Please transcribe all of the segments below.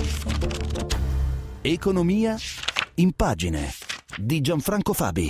Economia in pagine di Gianfranco Fabi.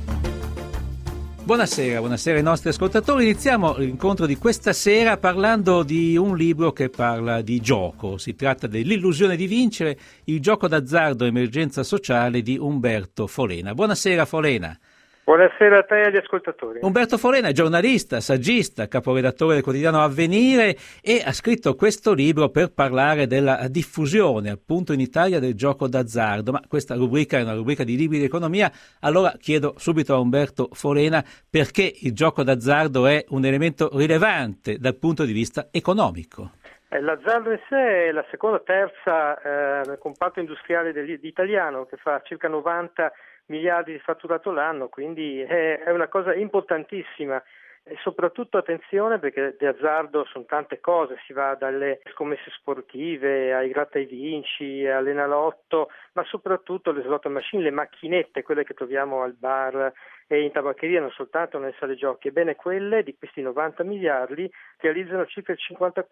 Buonasera ai nostri ascoltatori. Iniziamo l'incontro di questa sera parlando di un libro che parla di gioco. Si tratta dell'illusione di vincere, il gioco d'azzardo emergenza sociale di Umberto Folena. Buonasera Folena. Buonasera a te e agli ascoltatori. Umberto Folena è giornalista, saggista, caporedattore del quotidiano Avvenire e ha scritto questo libro per parlare della diffusione appunto in Italia del gioco d'azzardo, ma questa rubrica è una rubrica di libri di economia. Allora chiedo subito a Umberto Folena perché il gioco d'azzardo è un elemento rilevante dal punto di vista economico. L'azzardo in sé è la seconda o terza nel comparto industriale italiano, che fa circa 90 miliardi di fatturato l'anno, quindi è una cosa importantissima. E soprattutto attenzione, perché di azzardo sono tante cose, si va dalle scommesse sportive ai gratta e vinci, all'Enalotto, ma soprattutto le slot machine, le macchinette, quelle che troviamo al bar e in tabaccheria, non soltanto nelle sale giochi. Ebbene, quelle di questi 90 miliardi realizzano circa il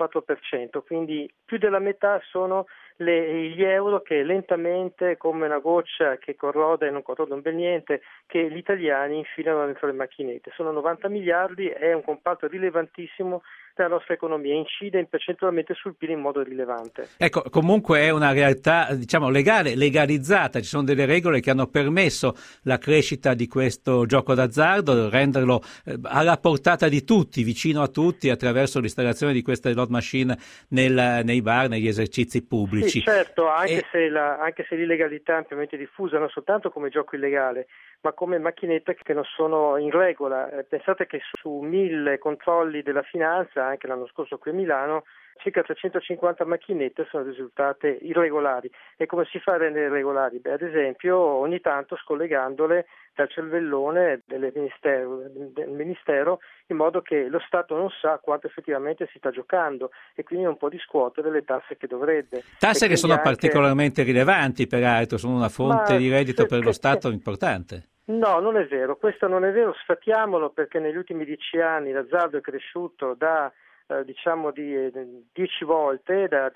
54%, quindi più della metà sono gli euro che lentamente, come una goccia che corrode e non corrode un bel niente, che gli italiani infilano dentro le macchinette. Sono 90 miliardi, è un comparto rilevantissimo della nostra economia, incide percentualmente sul PIL in modo rilevante. Ecco, comunque è una realtà, legale, legalizzata, ci sono delle regole che hanno permesso la crescita di questo gioco d'azzardo, renderlo alla portata di tutti, vicino a tutti, attraverso l'installazione di queste slot machine nei bar, negli esercizi pubblici. Sì, certo, anche se l'illegalità è ampiamente diffusa, non soltanto come gioco illegale, ma come macchinette che non sono in regola. Pensate che su 1000 controlli della finanza, anche l'anno scorso qui a Milano, circa 350 macchinette sono risultate irregolari. E come si fa a rendere irregolari? Ad esempio, ogni tanto scollegandole dal cervellone del ministero, in modo che lo Stato non sa quanto effettivamente si sta giocando e quindi non può riscuotere le tasse che dovrebbe. Tasse che sono particolarmente rilevanti, peraltro, sono una fonte di reddito per lo Stato importante. No, non è vero, questo non è vero, sfatiamolo, perché negli ultimi 10 anni l'azzardo è cresciuto da 10 volte, da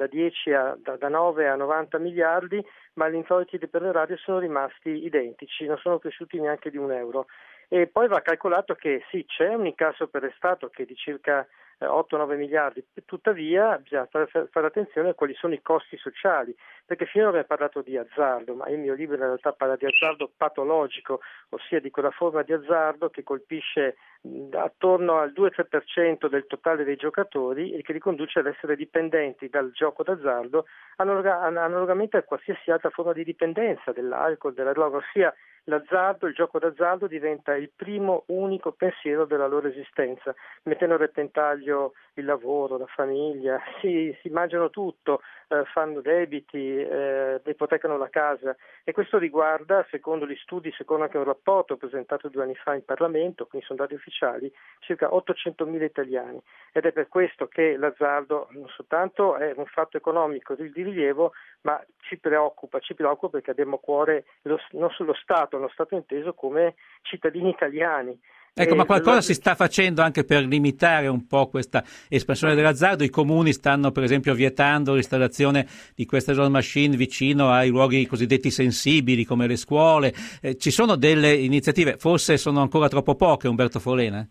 9 a 90 miliardi, ma gli introiti per l'erario sono rimasti identici, non sono cresciuti neanche di €1. E poi va calcolato che sì, c'è un incasso per lo Stato che è di circa 8-9 miliardi, tuttavia bisogna fare attenzione a quali sono i costi sociali, perché finora abbiamo parlato di azzardo, ma il mio libro in realtà parla di azzardo patologico, ossia di quella forma di azzardo che colpisce attorno al 2-3% del totale dei giocatori e che li conduce ad essere dipendenti dal gioco d'azzardo analogamente a qualsiasi altra forma di dipendenza, dell'alcol, della droga, ossia l'azzardo, il gioco d'azzardo diventa il primo unico pensiero della loro esistenza, mettendo a repentaglio il lavoro, la famiglia, si mangiano tutto, fanno debiti, ipotecano la casa, e questo riguarda, secondo gli studi, secondo anche un rapporto presentato 2 anni fa in Parlamento, quindi sono dati ufficiali, circa 800.000 italiani, ed è per questo che l'azzardo non soltanto è un fatto economico di rilievo, ma ci preoccupa perché abbiamo a cuore non solo lo Stato inteso come cittadini italiani. Ecco, ma qualcosa si sta facendo anche per limitare un po' questa espansione dell'azzardo? I comuni stanno per esempio vietando l'installazione di queste slot machine vicino ai luoghi cosiddetti sensibili come le scuole. Ci sono delle iniziative, forse sono ancora troppo poche, Umberto Folena?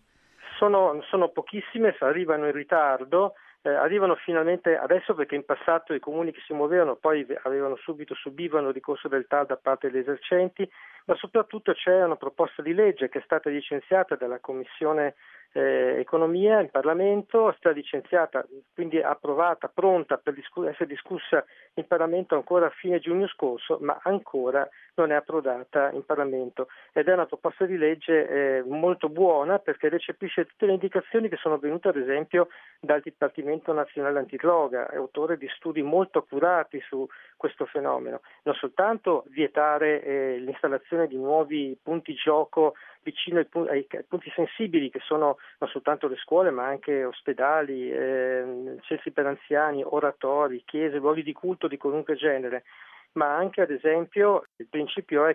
Sono pochissime, arrivano in ritardo. Arrivano finalmente adesso, perché in passato i comuni che si muovevano poi subivano il ricorso del TAR da parte degli esercenti, ma soprattutto c'è una proposta di legge che è stata licenziata dalla Commissione Economia in Parlamento, è stata licenziata, quindi approvata, pronta per essere discussa in Parlamento ancora a fine giugno scorso, ma ancora non è approdata in Parlamento, ed è una proposta di legge molto buona, perché recepisce tutte le indicazioni che sono venute ad esempio dal Dipartimento Nazionale Antidroga, è autore di studi molto accurati su questo fenomeno, non soltanto vietare l'installazione di nuovi punti gioco vicino ai punti sensibili, che sono non soltanto le scuole ma anche ospedali, centri per anziani, oratori, chiese, luoghi di culto di qualunque genere, ma anche ad esempio il principio è che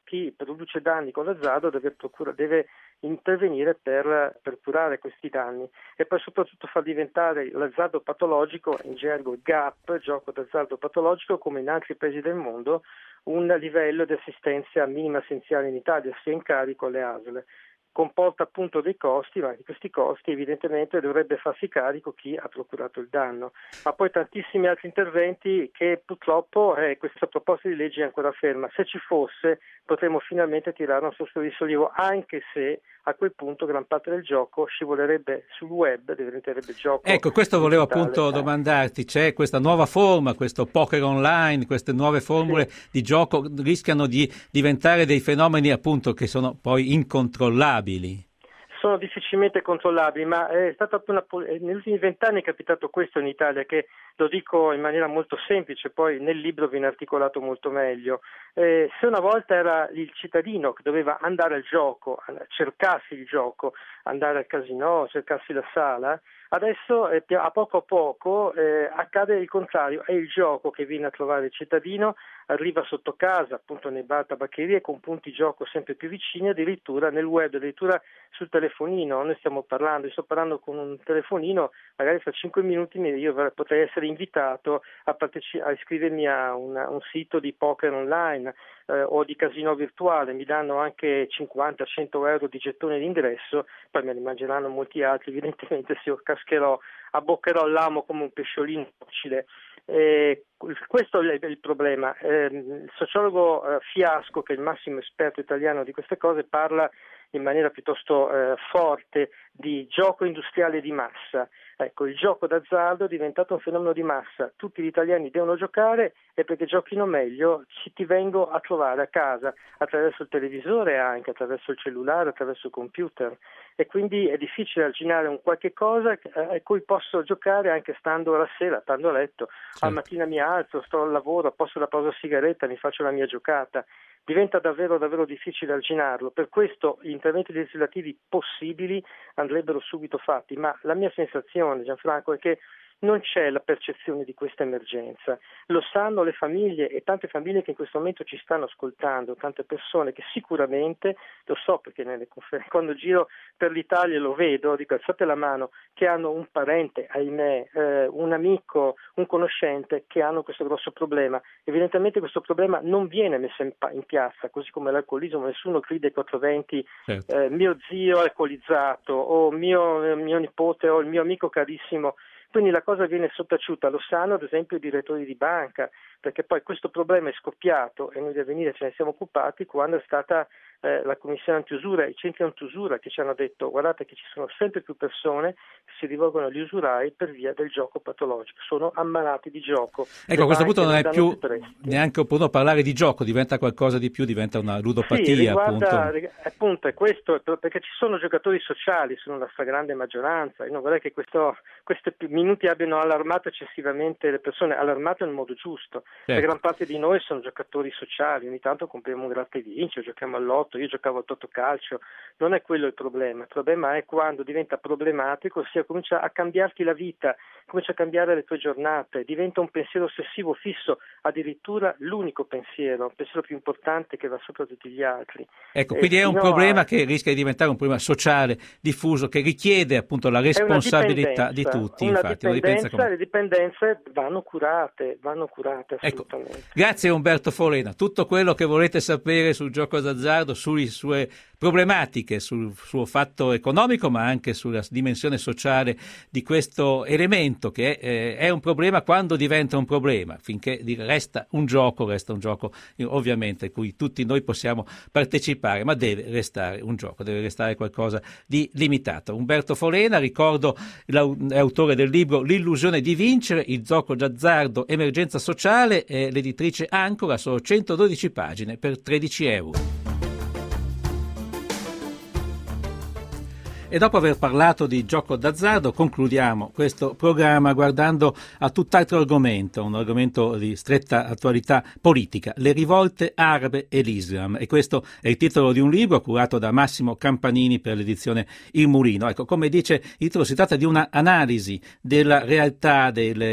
chi produce danni con l'azzardo deve intervenire per curare questi danni e poi soprattutto far diventare l'azzardo patologico, in gergo GAP, gioco d'azzardo patologico, come in altri paesi del mondo, un livello di assistenza minima essenziale in Italia, sia in carico alle ASL. Comporta appunto dei costi, ma di questi costi evidentemente dovrebbe farsi carico chi ha procurato il danno. Ma poi tantissimi altri interventi che purtroppo questa proposta di legge è ancora ferma. Se ci fosse potremmo finalmente tirare un sospiro di sollievo, anche se a quel punto gran parte del gioco scivolerebbe sul web, diventerebbe gioco. Ecco, questo volevo digitale. appunto domandarti, c'è questa nuova forma, questo poker online, queste nuove formule di gioco rischiano di diventare dei fenomeni appunto che sono poi incontrollabili. Sono difficilmente controllabili, ma è stata negli ultimi 20 anni è capitato questo in Italia, che lo dico in maniera molto semplice, poi nel libro viene articolato molto meglio. Se una volta era il cittadino che doveva andare al gioco, cercarsi il gioco, andare al casinò, cercarsi la sala, adesso a poco accade il contrario, è il gioco che viene a trovare il cittadino, arriva sotto casa, appunto nei bar, tabaccherie, con punti gioco sempre più vicini, addirittura nel web, addirittura sul telefonino. Io sto parlando con un telefonino, magari fra 5 minuti io potrei essere invitato a iscrivermi a un sito di poker online o di casino virtuale. Mi danno anche 50-100 euro di gettone d'ingresso, poi me ne mangeranno molti altri evidentemente se io abboccherò l'amo come un pesciolino docile. Questo è il problema. Il sociologo Fiasco, che è il massimo esperto italiano di queste cose, parla in maniera piuttosto forte di gioco industriale di massa. Ecco, il gioco d'azzardo è diventato un fenomeno di massa. Tutti gli italiani devono giocare e perché giochino meglio ti vengo a trovare a casa attraverso il televisore, anche attraverso il cellulare, attraverso il computer, e quindi è difficile arginare un qualche cosa a cui posso giocare anche stando la sera, stando a letto. Al mattina mi alzo, sto al lavoro, posso la pausa sigaretta, mi faccio la mia giocata. Diventa davvero davvero difficile arginarlo. Per questo gli interventi legislativi possibili andrebbero subito fatti, ma la mia sensazione, Gianfranco, è che non c'è la percezione di questa emergenza. Lo sanno le famiglie e tante famiglie che in questo momento ci stanno ascoltando, tante persone che sicuramente, lo so perché quando giro per l'Italia lo vedo, dico alzate la mano, che hanno un parente, ahimè, un amico, un conoscente che hanno questo grosso problema. Evidentemente questo problema non viene messo in piazza, così come l'alcolismo, nessuno grida ai 420 mio zio alcolizzato o mio nipote o il mio amico carissimo. Quindi la cosa viene sottaciuta, lo sanno ad esempio i direttori di banca, perché poi questo problema è scoppiato e noi di Avvenire ce ne siamo occupati quando è stata la commissione antiusura, i centri antiusura che ci hanno detto guardate che ci sono sempre più persone che si rivolgono agli usurai per via del gioco patologico, sono ammalati di gioco. Ecco, a questo punto non è più neanche opportuno parlare di gioco, diventa qualcosa di più, diventa una ludopatia. Sì, appunto è questo, perché ci sono giocatori sociali, sono la stragrande maggioranza, io non vorrei che questi minuti abbiano allarmato eccessivamente le persone, allarmato nel modo giusto. La gran parte di noi sono giocatori sociali, ogni tanto compriamo un gratta e vinci, giochiamo all'otto, io giocavo al totocalcio, non è quello il problema è quando diventa problematico, ossia comincia a cambiarti la vita, comincia a cambiare le tue giornate, diventa un pensiero ossessivo fisso, addirittura l'unico pensiero, il pensiero più importante che va sopra tutti gli altri. Ecco, quindi è un problema che rischia di diventare un problema sociale, diffuso, che richiede appunto la responsabilità di tutti. Le dipendenze vanno curate assolutamente. Ecco, grazie Umberto Forena. Tutto quello che volete sapere sul gioco d'azzardo, sulle sue problematiche, sul suo fatto economico, ma anche sulla dimensione sociale di questo elemento che è un problema quando diventa un problema. Finché resta un gioco ovviamente, cui tutti noi possiamo partecipare, ma deve restare un gioco, deve restare qualcosa di limitato. Umberto Forena, ricordo, è autore del libro L'illusione di vincere, il gioco d'azzardo, emergenza sociale, l'editrice Ancora, sono 112 pagine per 13 euro. E dopo aver parlato di gioco d'azzardo concludiamo questo programma guardando a tutt'altro argomento, un argomento di stretta attualità politica, le rivolte arabe e l'Islam. E questo è il titolo di un libro curato da Massimo Campanini per l'edizione Il Mulino. Ecco, come dice il titolo, si tratta di una analisi della realtà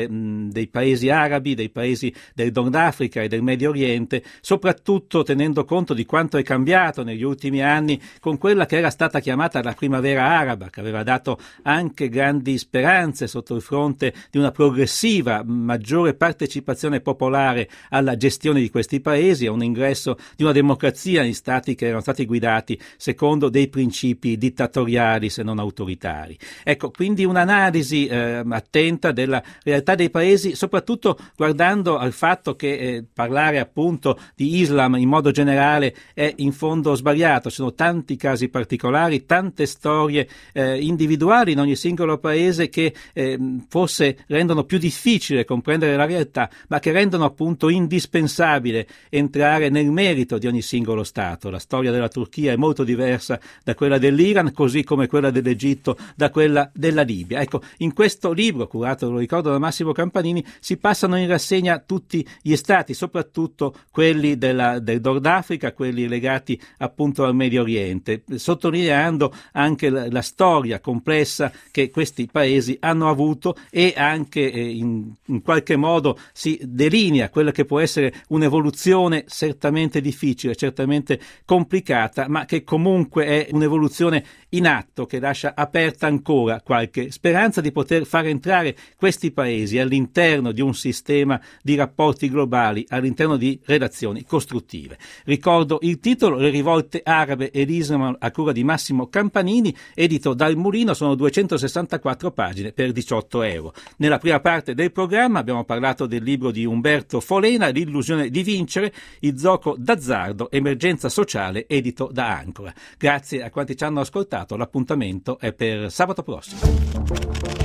dei paesi arabi, dei paesi del Nord Africa e del Medio Oriente, soprattutto tenendo conto di quanto è cambiato negli ultimi anni con quella che era stata chiamata la primavera araba, che aveva dato anche grandi speranze sotto il fronte di una progressiva maggiore partecipazione popolare alla gestione di questi paesi e un ingresso di una democrazia in stati che erano stati guidati secondo dei principi dittatoriali se non autoritari. Ecco, quindi un'analisi attenta della realtà dei paesi, soprattutto guardando al fatto che parlare appunto di Islam in modo generale è in fondo sbagliato. Ci sono tanti casi particolari, tante storie individuali in ogni singolo paese che forse rendono più difficile comprendere la realtà, ma che rendono appunto indispensabile entrare nel merito di ogni singolo Stato. La storia della Turchia è molto diversa da quella dell'Iran, così come quella dell'Egitto da quella della Libia. Ecco, in questo libro, curato, lo ricordo, da Massimo Campanini, si passano in rassegna tutti gli Stati, soprattutto quelli del Nord Africa, quelli legati appunto al Medio Oriente, sottolineando anche la storia complessa che questi paesi hanno avuto e anche in qualche modo si delinea quella che può essere un'evoluzione certamente difficile, certamente complicata, ma che comunque è un'evoluzione in atto che lascia aperta ancora qualche speranza di poter far entrare questi paesi all'interno di un sistema di rapporti globali, all'interno di relazioni costruttive. Ricordo il titolo: Le rivolte arabe e l'Islam, a cura di Massimo Campanini, edito dal Mulino. Sono 264 pagine per 18 euro. Nella prima parte del programma abbiamo parlato del libro di Umberto Folena, L'illusione di vincere, il gioco d'azzardo, emergenza sociale, edito da Ancora. Grazie a quanti ci hanno ascoltato, l'appuntamento è per sabato prossimo.